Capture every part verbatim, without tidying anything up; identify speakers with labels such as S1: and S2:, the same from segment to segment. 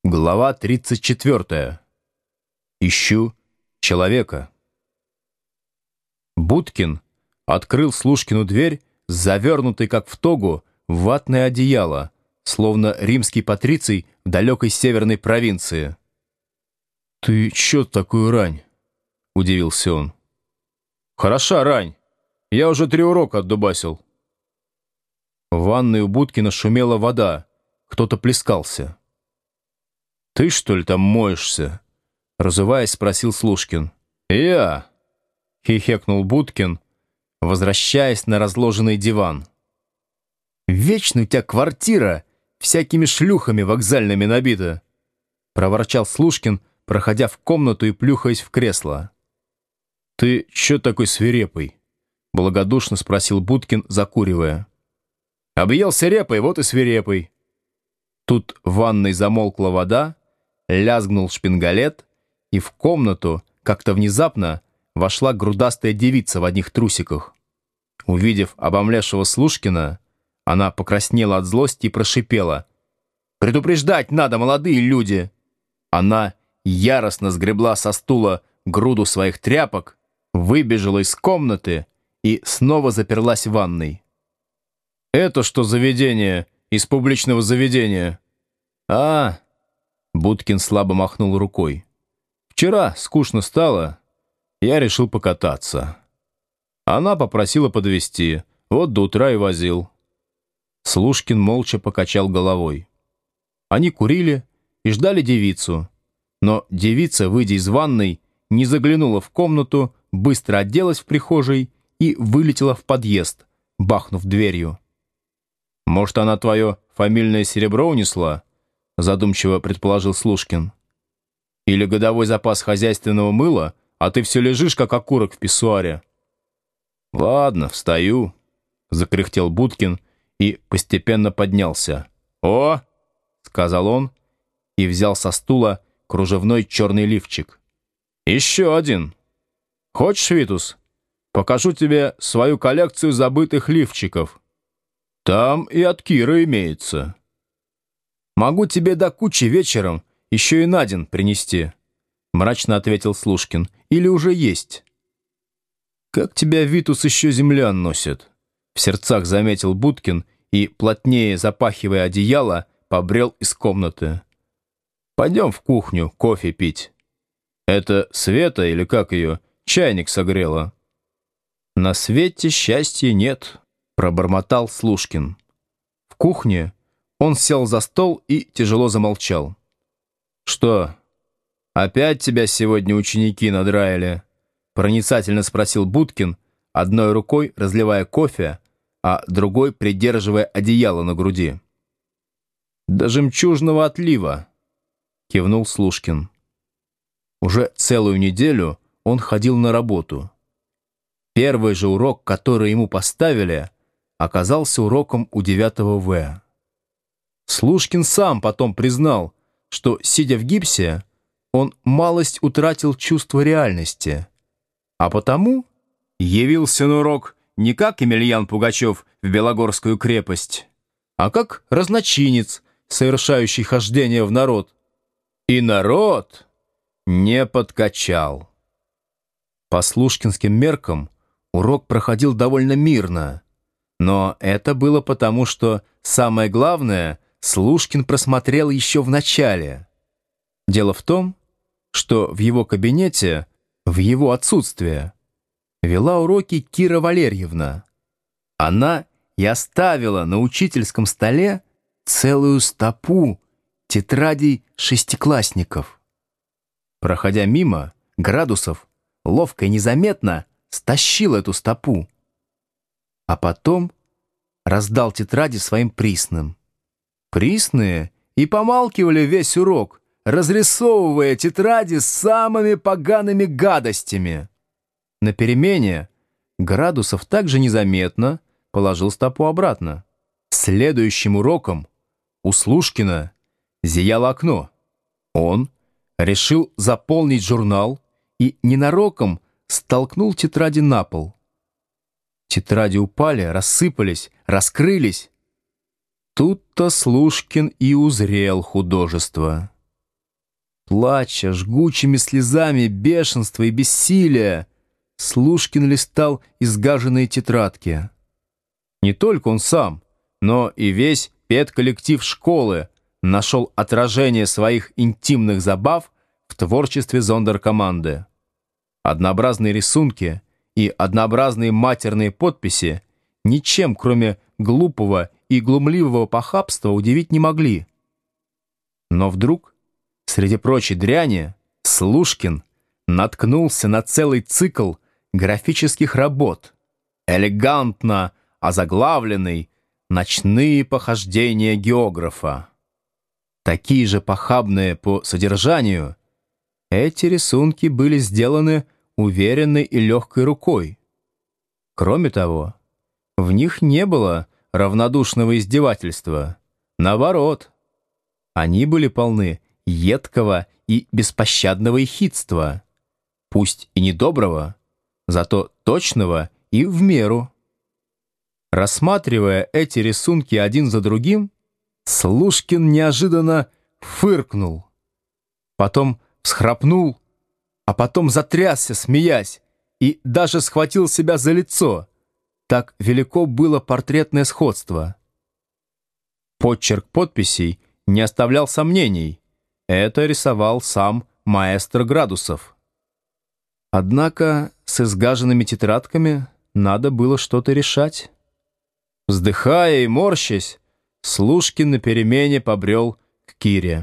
S1: Глава тридцать четвёртая. Ищу человека. Будкин открыл Слушкину дверь, завернутый, как в тогу, в ватное одеяло, словно римский патриций в далекой северной провинции. «Ты чё такую рань?» — удивился он. «Хороша рань. Я уже три урока отдубасил». В ванной у Будкина шумела вода, кто-то плескался. «Ты, что ли, там моешься?» — разуваясь, спросил Слушкин. «Я!» — хихекнул Будкин, возвращаясь на разложенный диван. «Вечно у тебя квартира всякими шлюхами вокзальными набита!» — проворчал Слушкин, проходя в комнату и плюхаясь в кресло. «Ты чё такой свирепый?» — благодушно спросил Будкин, закуривая. «Объелся репой, вот и свирепый». Тут в ванной замолкла вода, лязгнул шпингалет, и в комнату как-то внезапно вошла грудастая девица в одних трусиках. Увидев обомлевшего Слушкина, она покраснела от злости и прошипела: «Предупреждать надо, молодые люди!» Она яростно сгребла со стула груду своих тряпок, выбежала из комнаты и снова заперлась в ванной. «Это что заведение из публичного заведения?» «А...» — Будкин слабо махнул рукой. «Вчера скучно стало, я решил покататься. Она попросила подвезти, вот до утра и возил». Слушкин молча покачал головой. Они курили и ждали девицу, но девица, выйдя из ванной, не заглянула в комнату, быстро оделась в прихожей и вылетела в подъезд, бахнув дверью. «Может, она твое фамильное серебро унесла?» — задумчиво предположил Слушкин. «Или годовой запас хозяйственного мыла, а ты все лежишь, как окурок в писсуаре». «Ладно, встаю», — закряхтел Будкин и постепенно поднялся. «О!» — сказал он и взял со стула кружевной черный лифчик. «Еще один. Хочешь, Витус, покажу тебе свою коллекцию забытых лифчиков? Там и от Киры имеется». «Могу тебе до кучи вечером еще и на день принести», — мрачно ответил Слушкин. «Или уже есть?» «Как тебя, Витус, еще землян носит?» — в сердцах заметил Будкин и, плотнее запахивая одеяло, побрел из комнаты. «Пойдем в кухню кофе пить. Это Света, или как ее, чайник согрела?» «На свете счастья нет», — пробормотал Слушкин. В кухне он сел за стол и тяжело замолчал. «Что, опять тебя сегодня ученики надраили?» — проницательно спросил Будкин, одной рукой разливая кофе, а другой придерживая одеяло на груди. «До жемчужного отлива», — кивнул Слушкин. Уже целую неделю он ходил на работу. Первый же урок, который ему поставили, оказался уроком у девятого В. Слушкин сам потом признал, что, сидя в гипсе, он малость утратил чувство реальности, а потому явился на урок не как Емельян Пугачев в Белогорскую крепость, а как разночинец, совершающий хождение в народ. И народ не подкачал. По слушкинским меркам урок проходил довольно мирно, но это было потому, что самое главное Слушкин просмотрел еще в начале. Дело в том, что в его кабинете, в его отсутствие, вела уроки Кира Валерьевна. Она и оставила на учительском столе целую стопу тетрадей шестиклассников. Проходя мимо, Градусов ловко и незаметно стащил эту стопу, а потом раздал тетради своим присным. Присные и помалкивали весь урок, разрисовывая тетради с самыми погаными гадостями. На перемене Градусов также незаметно положил стопу обратно. Следующим уроком у Слушкина зияло окно. Он решил заполнить журнал и ненароком столкнул тетради на пол. Тетради упали, рассыпались, раскрылись. Тут-то Слушкин и узрел художество. Плача жгучими слезами бешенства и бессилия, Слушкин листал изгаженные тетрадки. Не только он сам, но и весь педколлектив школы нашел отражение своих интимных забав в творчестве зондеркоманды. Однообразные рисунки и однообразные матерные подписи ничем, кроме глупого и глумливого похабства, удивить не могли. Но вдруг, среди прочей дряни, Слушкин наткнулся на целый цикл графических работ, элегантно озаглавленный «Ночные похождения географа». Такие же похабные по содержанию, эти рисунки были сделаны уверенной и легкой рукой. Кроме того, в них не было равнодушного издевательства. Наоборот, они были полны едкого и беспощадного ехидства, пусть и недоброго, зато точного и в меру. Рассматривая эти рисунки один за другим, Слушкин неожиданно фыркнул, потом всхрапнул, а потом затрясся, смеясь, и даже схватил себя за лицо. Так велико было портретное сходство. Подчерк подписей не оставлял сомнений. Это рисовал сам маэстро Градусов. Однако с изгаженными тетрадками надо было что-то решать. Вздыхая и морщась, Слушкин на перемене побрел к Кире.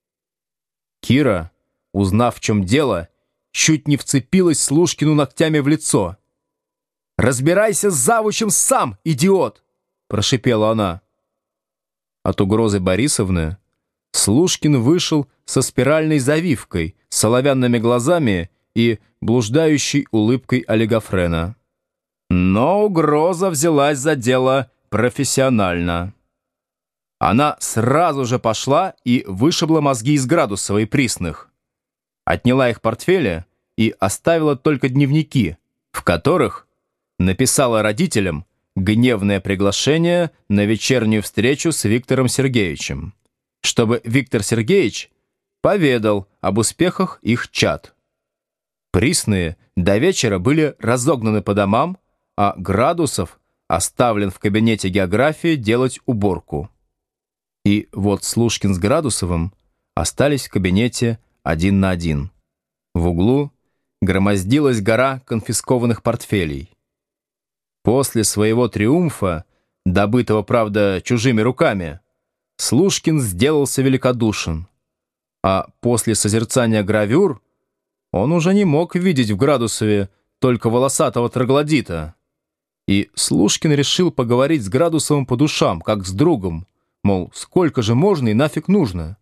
S1: Кира, узнав, в чем дело, чуть не вцепилась Слушкину ногтями в лицо. «Разбирайся с завучем сам, идиот!» — прошипела она. От угрозы Борисовны Слушкин вышел со спиральной завивкой, с оловянными глазами и блуждающей улыбкой олигофрена. Но угроза взялась за дело профессионально. Она сразу же пошла и вышибла мозги из Градусова и Присных. Отняла их портфели и оставила только дневники, в которых написала родителям гневное приглашение на вечернюю встречу с Виктором Сергеевичем, чтобы Виктор Сергеевич поведал об успехах их чад. Присные до вечера были разогнаны по домам, а Градусов оставлен в кабинете географии делать уборку. И вот Слушкин с Градусовым остались в кабинете один на один. В углу громоздилась гора конфискованных портфелей. После своего триумфа, добытого, правда, чужими руками, Слушкин сделался великодушен, а после созерцания гравюр он уже не мог видеть в Градусове только волосатого троглодита. И Слушкин решил поговорить с Градусовым по душам, как с другом, мол, сколько же можно и нафиг нужно.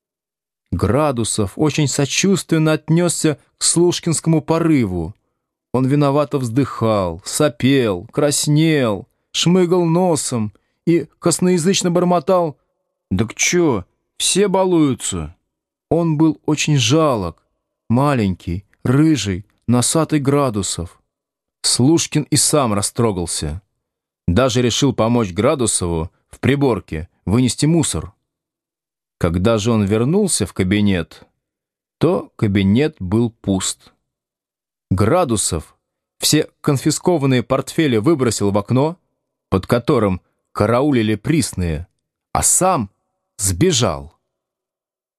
S1: Градусов очень сочувственно отнесся к слушкинскому порыву. Он виновато вздыхал, сопел, краснел, шмыгал носом и косноязычно бормотал: «Так чё, все балуются?» Он был очень жалок, маленький, рыжий, носатый Градусов. Слушкин и сам растрогался. Даже решил помочь Градусову в приборке вынести мусор. Когда же он вернулся в кабинет, то кабинет был пуст. Градусов все конфискованные портфели выбросил в окно, под которым караулили Присные, а сам сбежал.